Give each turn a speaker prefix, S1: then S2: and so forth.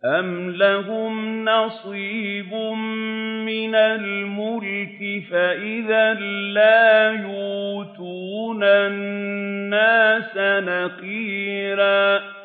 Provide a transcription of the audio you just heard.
S1: أَمْ لَهُمْ نَصِيبٌ مِّنَ الْمُلْكِ فَإِذًا لَّا يُؤْتُونَ النَّاسَ نَقِيرًا